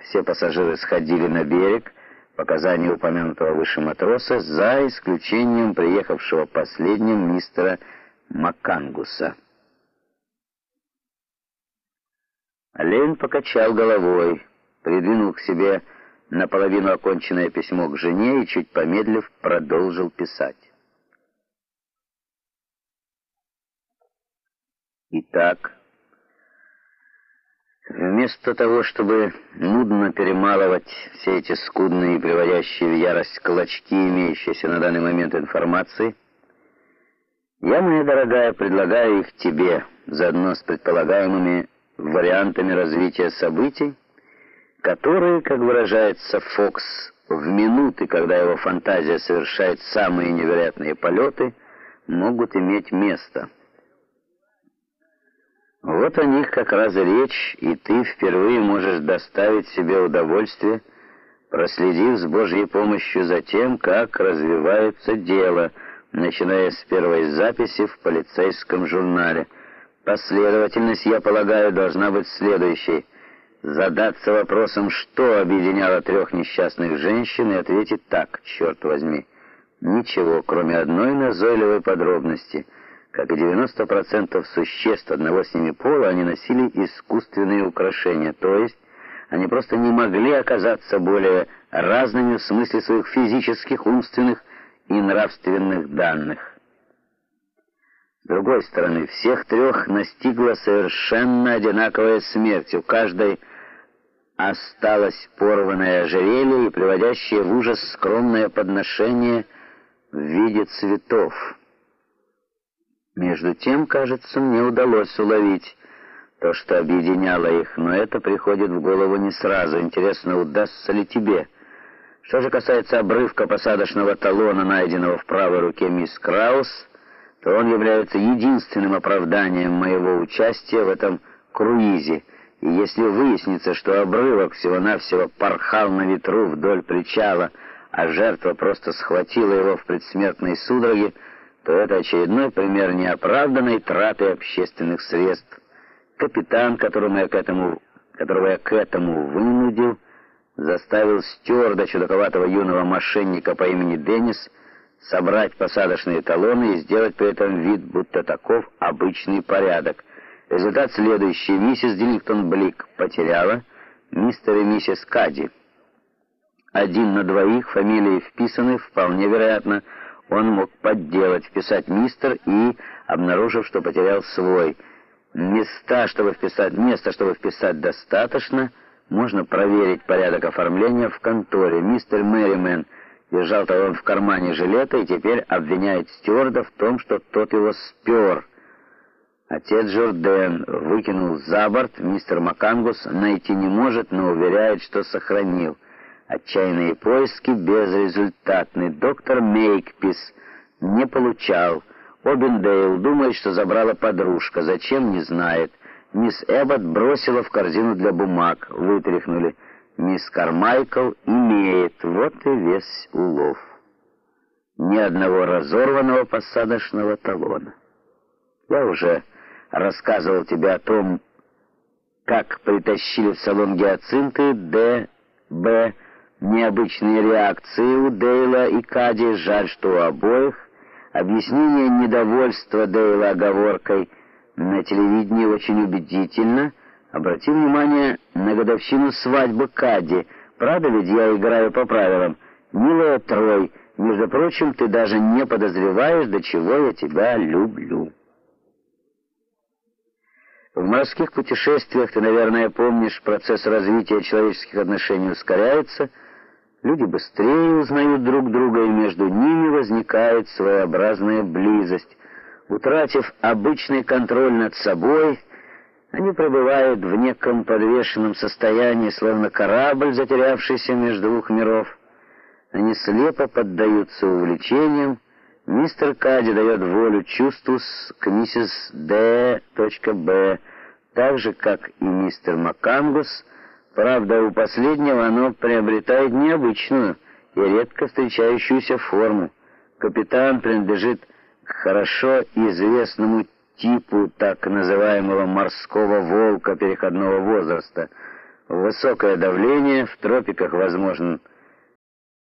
Все пассажиры сходили на берег, показания упомянутого выше матроса, за исключением приехавшего последним мистера Маккангуса. Лейн покачал головой, придвинул к себе наполовину оконченное письмо к жене и, чуть помедлив, продолжил писать. Итак, вместо того, чтобы нудно перемалывать все эти скудные и приводящие в ярость клочки, имеющиеся на данный момент информации, я, моя дорогая, предлагаю их тебе, заодно с предполагаемыми вариантами развития событий, которые, как выражается Фокс, в минуты, когда его фантазия совершает самые невероятные полеты, могут иметь место. Вот о них как раз и речь, и ты впервые можешь доставить себе удовольствие, проследив с Божьей помощью за тем, как развивается дело, начиная с первой записи в полицейском журнале. Последовательность, я полагаю, должна быть следующей. Задаться вопросом, что объединяло трех несчастных женщин, и ответить так, черт возьми. Ничего, кроме одной назойливой подробности. Как и 90% существ одного с ними пола, они носили искусственные украшения, то есть они просто не могли оказаться более разными в смысле своих физических, умственных и нравственных данных. С другой стороны, всех трех настигла совершенно одинаковая смерть. У каждой осталось порванное ожерелье и приводящее в ужас скромное подношение в виде цветов. Между тем, кажется, мне удалось уловить то, что объединяло их, но это приходит в голову не сразу. Интересно, удастся ли тебе? Что же касается обрывка посадочного талона, найденного в правой руке мисс Краус, то он является единственным оправданием моего участия в этом круизе. И если выяснится, что обрывок всего-навсего порхал на ветру вдоль причала, а жертва просто схватила его в предсмертной судороге, то это очередной пример неоправданной траты общественных средств. Капитан, которого я к этому вынудил, заставил стюарда, чудаковатого юного мошенника по имени Деннис, собрать посадочные талоны и сделать при этом вид, будто таков обычный порядок. Результат следующий. Миссис Диллингтон-Блик потеряла мистер и миссис Кади. 1 на 2, фамилии вписаны, вполне вероятно, он мог подделать, вписать мистер и, обнаружив, что потерял свой. Место, чтобы вписать достаточно, можно проверить порядок оформления в конторе. Мистер Мэримен держал талон в кармане жилета и теперь обвиняет стюарда в том, что тот его спер. Отец Журден выкинул за борт, мистер Маккангус найти не может, но уверяет, что сохранил. Отчаянные поиски безрезультатны. Доктор Мейкпис не получал. Обендейл думает, что забрала подружка. Зачем, не знает. Мисс Эббот бросила в корзину для бумаг. Вытряхнули. Мисс Кармайкл имеет. Вот и весь улов. Ни одного разорванного посадочного талона. Я уже рассказывал тебе о том, как притащили в салон гиацинты, Д.Б. Необычные реакции у Дейла и Кади, жаль, что у обоих. Объяснение недовольства Дейла оговоркой на телевидении очень убедительно. Обрати внимание на годовщину свадьбы Кади. Правда ведь я играю по правилам? Милая Трой, между прочим, ты даже не подозреваешь, до чего я тебя люблю. В морских путешествиях, ты, наверное, помнишь, процесс развития человеческих отношений ускоряется, люди быстрее узнают друг друга, и между ними возникает своеобразная близость. Утратив обычный контроль над собой, они пребывают в неком подвешенном состоянии, словно корабль, затерявшийся между двух миров. Они слепо поддаются увлечениям. Мистер Кади дает волю чувству к миссис Д.Б., так же, как и мистер Маккангус. Правда, у последнего оно приобретает необычную и редко встречающуюся форму. Капитан принадлежит к хорошо известному типу так называемого морского волка переходного возраста. Высокое давление, в тропиках возможен